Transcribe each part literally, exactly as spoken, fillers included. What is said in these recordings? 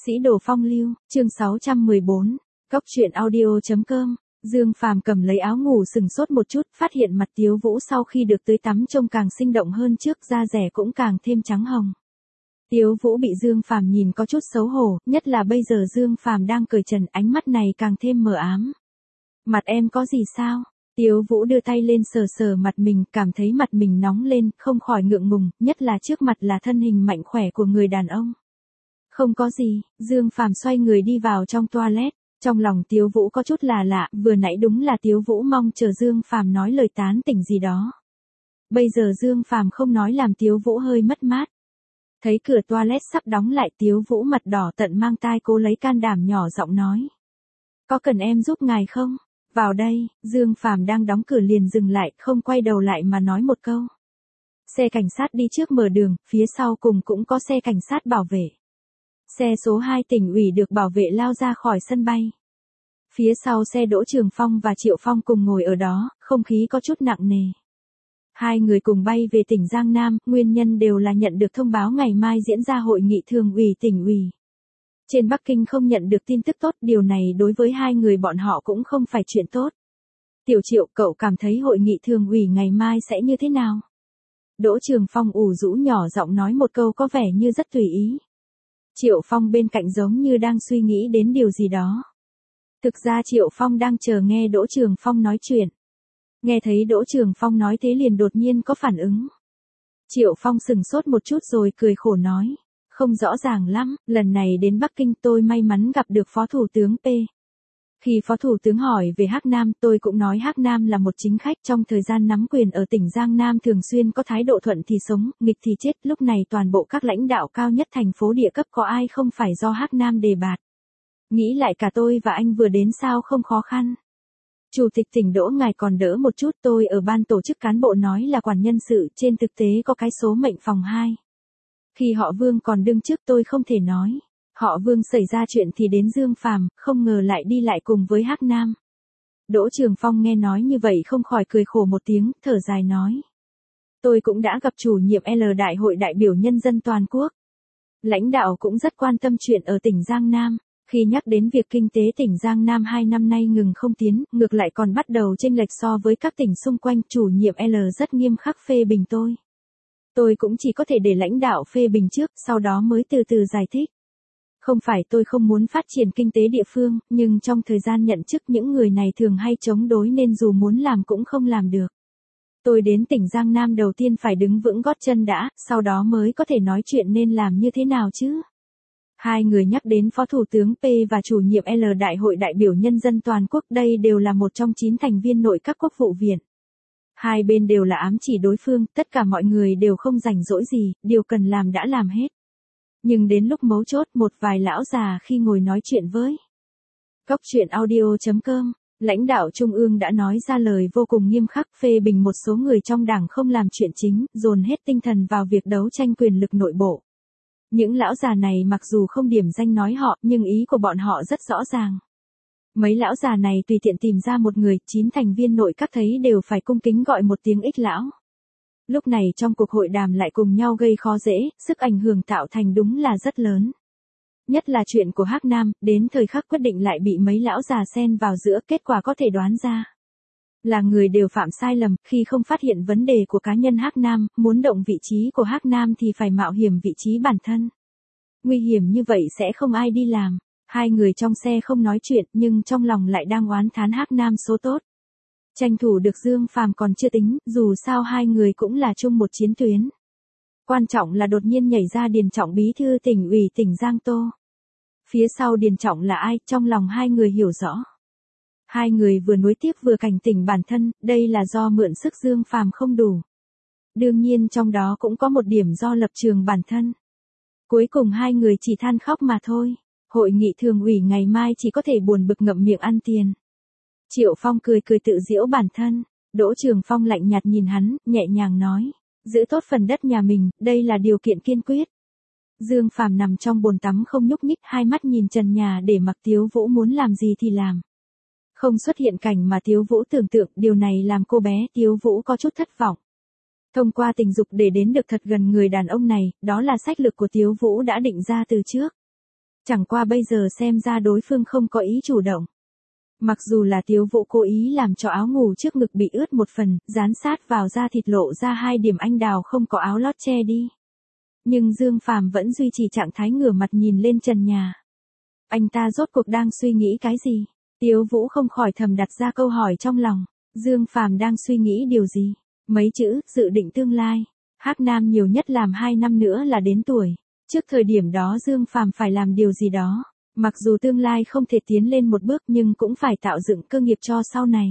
Sĩ đồ phong lưu, chương sáu trăm mười bốn, cóc truyện audio chấm com. Dương Phàm cầm lấy áo ngủ sừng sốt một chút, phát hiện mặt Tiếu Vũ sau khi được tưới tắm trông càng sinh động hơn trước, da dẻ cũng càng thêm trắng hồng. Tiếu Vũ bị Dương Phàm nhìn có chút xấu hổ, nhất là bây giờ Dương Phàm đang cởi trần, ánh mắt này càng thêm mờ ám. Mặt em có gì sao? Tiếu Vũ đưa tay lên sờ sờ mặt mình, cảm thấy mặt mình nóng lên, không khỏi ngượng ngùng, nhất là trước mặt là thân hình mạnh khỏe của người đàn ông. Không có gì, Dương Phàm xoay người đi vào trong toilet, trong lòng Tiếu Vũ có chút là lạ, vừa nãy đúng là Tiếu Vũ mong chờ Dương Phàm nói lời tán tỉnh gì đó. Bây giờ Dương Phàm không nói làm Tiếu Vũ hơi mất mát. Thấy cửa toilet sắp đóng lại, Tiếu Vũ mặt đỏ tận mang tai cố lấy can đảm nhỏ giọng nói. Có cần em giúp ngài không? Vào đây, Dương Phàm đang đóng cửa liền dừng lại, không quay đầu lại mà nói một câu. Xe cảnh sát đi trước mở đường, phía sau cùng cũng có xe cảnh sát bảo vệ. Xe số hai tỉnh ủy được bảo vệ lao ra khỏi sân bay. Phía sau xe Đỗ Trường Phong và Triệu Phong cùng ngồi ở đó, không khí có chút nặng nề. Hai người cùng bay về tỉnh Giang Nam, nguyên nhân đều là nhận được thông báo ngày mai diễn ra hội nghị thường ủy tỉnh ủy. Trên Bắc Kinh không nhận được tin tức tốt, điều này đối với hai người bọn họ cũng không phải chuyện tốt. Tiểu Triệu, cậu cảm thấy hội nghị thường ủy ngày mai sẽ như thế nào? Đỗ Trường Phong ủ rũ nhỏ giọng nói một câu có vẻ như rất tùy ý. Triệu Phong bên cạnh giống như đang suy nghĩ đến điều gì đó. Thực ra Triệu Phong đang chờ nghe Đỗ Trường Phong nói chuyện. Nghe thấy Đỗ Trường Phong nói thế liền đột nhiên có phản ứng. Triệu Phong sừng sốt một chút rồi cười khổ nói. Không rõ ràng lắm, lần này đến Bắc Kinh tôi may mắn gặp được Phó Thủ tướng P. Khi Phó Thủ tướng hỏi về Hắc Nam, tôi cũng nói Hắc Nam là một chính khách, trong thời gian nắm quyền ở tỉnh Giang Nam thường xuyên có thái độ thuận thì sống, nghịch thì chết, lúc này toàn bộ các lãnh đạo cao nhất thành phố địa cấp có ai không phải do Hắc Nam đề bạt. Nghĩ lại cả tôi và anh vừa đến sao không khó khăn. Chủ tịch tỉnh Đỗ ngài còn đỡ một chút, tôi ở ban tổ chức cán bộ nói là quản nhân sự, trên thực tế có cái số mệnh phòng hai. Khi họ Vương còn đương chức tôi không thể nói. Họ Vương xảy ra chuyện thì đến Dương Phàm, không ngờ lại đi lại cùng với Hắc Nam. Đỗ Trường Phong nghe nói như vậy không khỏi cười khổ một tiếng, thở dài nói. Tôi cũng đã gặp chủ nhiệm L Đại hội đại biểu nhân dân toàn quốc. Lãnh đạo cũng rất quan tâm chuyện ở tỉnh Giang Nam. Khi nhắc đến việc kinh tế tỉnh Giang Nam hai năm nay ngừng không tiến, ngược lại còn bắt đầu chênh lệch so với các tỉnh xung quanh, chủ nhiệm L rất nghiêm khắc phê bình tôi. Tôi cũng chỉ có thể để lãnh đạo phê bình trước, sau đó mới từ từ giải thích. Không phải tôi không muốn phát triển kinh tế địa phương, nhưng trong thời gian nhận chức những người này thường hay chống đối nên dù muốn làm cũng không làm được. Tôi đến tỉnh Giang Nam đầu tiên phải đứng vững gót chân đã, sau đó mới có thể nói chuyện nên làm như thế nào chứ. Hai người nhắc đến Phó Thủ tướng P và chủ nhiệm L Đại hội đại biểu nhân dân toàn quốc, đây đều là một trong chín thành viên nội các quốc vụ viện. Hai bên đều là ám chỉ đối phương, tất cả mọi người đều không rảnh rỗi gì, điều cần làm đã làm hết. Nhưng đến lúc mấu chốt, một vài lão già khi ngồi nói chuyện với cóc truyện audio chấm com, lãnh đạo trung ương đã nói ra lời vô cùng nghiêm khắc phê bình một số người trong đảng không làm chuyện chính, dồn hết tinh thần vào việc đấu tranh quyền lực nội bộ. Những lão già này mặc dù không điểm danh nói họ, nhưng ý của bọn họ rất rõ ràng. Mấy lão già này tùy tiện tìm ra một người, chín thành viên nội các thấy đều phải cung kính gọi một tiếng ích lão. Lúc này trong cuộc hội đàm lại cùng nhau gây khó dễ, sức ảnh hưởng tạo thành đúng là rất lớn. Nhất là chuyện của Hắc Nam, đến thời khắc quyết định lại bị mấy lão già xen vào giữa, kết quả có thể đoán ra. Là người đều phạm sai lầm, khi không phát hiện vấn đề của cá nhân Hắc Nam, muốn động vị trí của Hắc Nam thì phải mạo hiểm vị trí bản thân. Nguy hiểm như vậy sẽ không ai đi làm. Hai người trong xe không nói chuyện nhưng trong lòng lại đang oán thán Hắc Nam số tốt. Tranh thủ được Dương Phàm còn chưa tính, dù sao hai người cũng là chung một chiến tuyến. Quan trọng là đột nhiên nhảy ra Điền Trọng bí thư tỉnh ủy tỉnh Giang Tô. Phía sau Điền Trọng là ai, trong lòng hai người hiểu rõ. Hai người vừa nối tiếp vừa cảnh tỉnh bản thân, đây là do mượn sức Dương Phàm không đủ. Đương nhiên trong đó cũng có một điểm do lập trường bản thân. Cuối cùng hai người chỉ than khóc mà thôi. Hội nghị thường ủy ngày mai chỉ có thể buồn bực ngậm miệng ăn tiền. Triệu Phong cười cười tự giễu bản thân. Đỗ Trường Phong lạnh nhạt nhìn hắn, nhẹ nhàng nói. Giữ tốt phần đất nhà mình, đây là điều kiện kiên quyết. Dương Phàm nằm trong bồn tắm không nhúc nhích, hai mắt nhìn trần nhà để mặc Tiếu Vũ muốn làm gì thì làm. Không xuất hiện cảnh mà Tiếu Vũ tưởng tượng, điều này làm cô bé Tiếu Vũ có chút thất vọng. Thông qua tình dục để đến được thật gần người đàn ông này, đó là sách lược của Tiếu Vũ đã định ra từ trước. Chẳng qua bây giờ xem ra đối phương không có ý chủ động. Mặc dù là Tiếu Vũ cố ý làm cho áo ngủ trước ngực bị ướt một phần, dán sát vào da thịt lộ ra hai điểm anh đào không có áo lót che đi. Nhưng Dương Phàm vẫn duy trì trạng thái ngửa mặt nhìn lên trần nhà. Anh ta rốt cuộc đang suy nghĩ cái gì? Tiếu Vũ không khỏi thầm đặt ra câu hỏi trong lòng. Dương Phàm đang suy nghĩ điều gì? Mấy chữ, dự định tương lai. Hắc Nam nhiều nhất làm hai năm nữa là đến tuổi. Trước thời điểm đó Dương Phàm phải làm điều gì đó. Mặc dù tương lai không thể tiến lên một bước nhưng cũng phải tạo dựng cơ nghiệp cho sau này.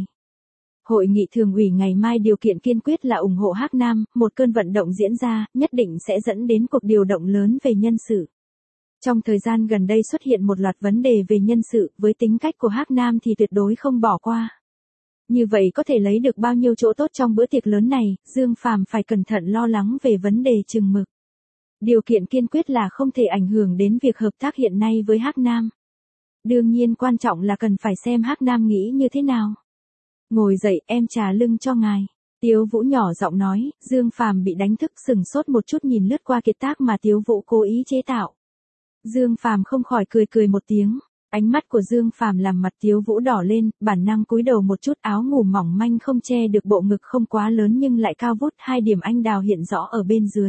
Hội nghị thường ủy ngày mai điều kiện kiên quyết là ủng hộ Hắc Nam, một cơn vận động diễn ra, nhất định sẽ dẫn đến cuộc điều động lớn về nhân sự. Trong thời gian gần đây xuất hiện một loạt vấn đề về nhân sự, với tính cách của Hắc Nam thì tuyệt đối không bỏ qua. Như vậy có thể lấy được bao nhiêu chỗ tốt trong bữa tiệc lớn này, Dương Phàm phải cẩn thận lo lắng về vấn đề chừng mực. Điều kiện kiên quyết là không thể ảnh hưởng đến việc hợp tác hiện nay với Hắc Nam. Đương nhiên quan trọng là cần phải xem Hắc Nam nghĩ như thế nào. Ngồi dậy, em trà lưng cho ngài. Tiếu Vũ nhỏ giọng nói. Dương Phàm bị đánh thức sừng sốt một chút nhìn lướt qua kiệt tác mà Tiếu Vũ cố ý chế tạo. Dương Phàm không khỏi cười cười một tiếng. Ánh mắt của Dương Phàm làm mặt Tiếu Vũ đỏ lên, bản năng cúi đầu một chút, áo ngủ mỏng manh không che được bộ ngực không quá lớn nhưng lại cao vút, hai điểm anh đào hiện rõ ở bên dưới.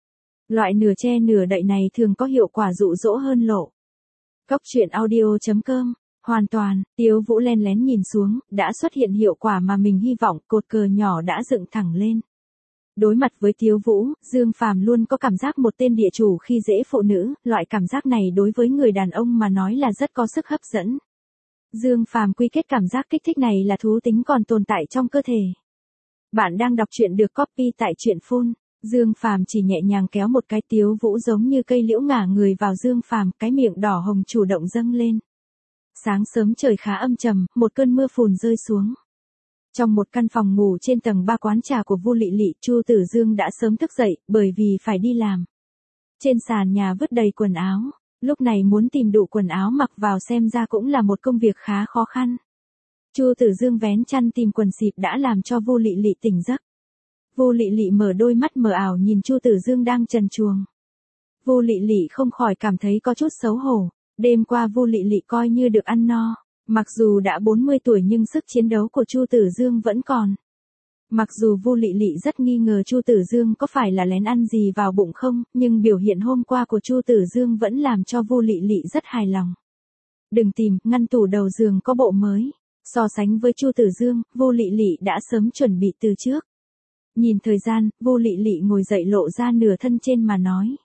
Loại nửa che nửa đậy này thường có hiệu quả dụ dỗ hơn lộ. Cốc truyện audio chấm com. Hoàn toàn, Tiếu Vũ len lén nhìn xuống, đã xuất hiện hiệu quả mà mình hy vọng, cột cờ nhỏ đã dựng thẳng lên. Đối mặt với Tiếu Vũ, Dương Phàm luôn có cảm giác một tên địa chủ khi dễ phụ nữ, loại cảm giác này đối với người đàn ông mà nói là rất có sức hấp dẫn. Dương Phàm quy kết cảm giác kích thích này là thú tính còn tồn tại trong cơ thể. Bạn đang đọc truyện được copy tại truyện phun. Dương Phàm chỉ nhẹ nhàng kéo một cái, Tiếu Vũ giống như cây liễu ngả người vào Dương Phàm, cái miệng đỏ hồng chủ động dâng lên. Sáng sớm trời khá âm trầm, một cơn mưa phùn rơi xuống. Trong một căn phòng ngủ trên tầng ba quán trà của Vu Lị Lị, Chu Tử Dương đã sớm thức dậy, bởi vì phải đi làm. Trên sàn nhà vứt đầy quần áo, lúc này muốn tìm đủ quần áo mặc vào xem ra cũng là một công việc khá khó khăn. Chu Tử Dương vén chăn tìm quần xịp đã làm cho Vu Lị Lị tỉnh giấc. Vu Lị Lị mở đôi mắt mờ ảo nhìn Chu Tử Dương đang trần truồng. Vu Lị Lị không khỏi cảm thấy có chút xấu hổ. Đêm qua Vu Lị Lị coi như được ăn no. Mặc dù đã bốn mươi tuổi nhưng sức chiến đấu của Chu Tử Dương vẫn còn. Mặc dù Vu Lị Lị rất nghi ngờ Chu Tử Dương có phải là lén ăn gì vào bụng không, nhưng biểu hiện hôm qua của Chu Tử Dương vẫn làm cho Vu Lị Lị rất hài lòng. Đừng tìm, ngăn tủ đầu giường có bộ mới. So sánh với Chu Tử Dương, Vu Lị Lị đã sớm chuẩn bị từ trước. Nhìn thời gian, Vu Lị Lị ngồi dậy lộ ra nửa thân trên mà nói.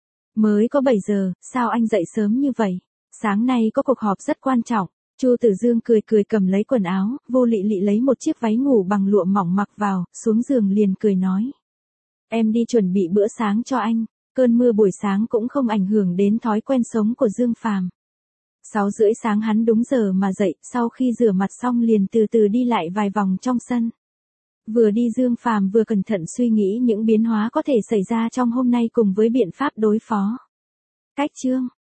Mới có bảy giờ, sao anh dậy sớm như vậy? Sáng nay có cuộc họp rất quan trọng. Chu Tử Dương cười cười cầm lấy quần áo, Vu Lị Lị lấy một chiếc váy ngủ bằng lụa mỏng mặc vào, xuống giường liền cười nói. Em đi chuẩn bị bữa sáng cho anh. Cơn mưa buổi sáng cũng không ảnh hưởng đến thói quen sống của Dương Phàm. Sáu rưỡi sáng hắn đúng giờ mà dậy, sau khi rửa mặt xong liền từ từ đi lại vài vòng trong sân. Vừa đi Dương Phàm vừa cẩn thận suy nghĩ những biến hóa có thể xảy ra trong hôm nay cùng với biện pháp đối phó. Cách chương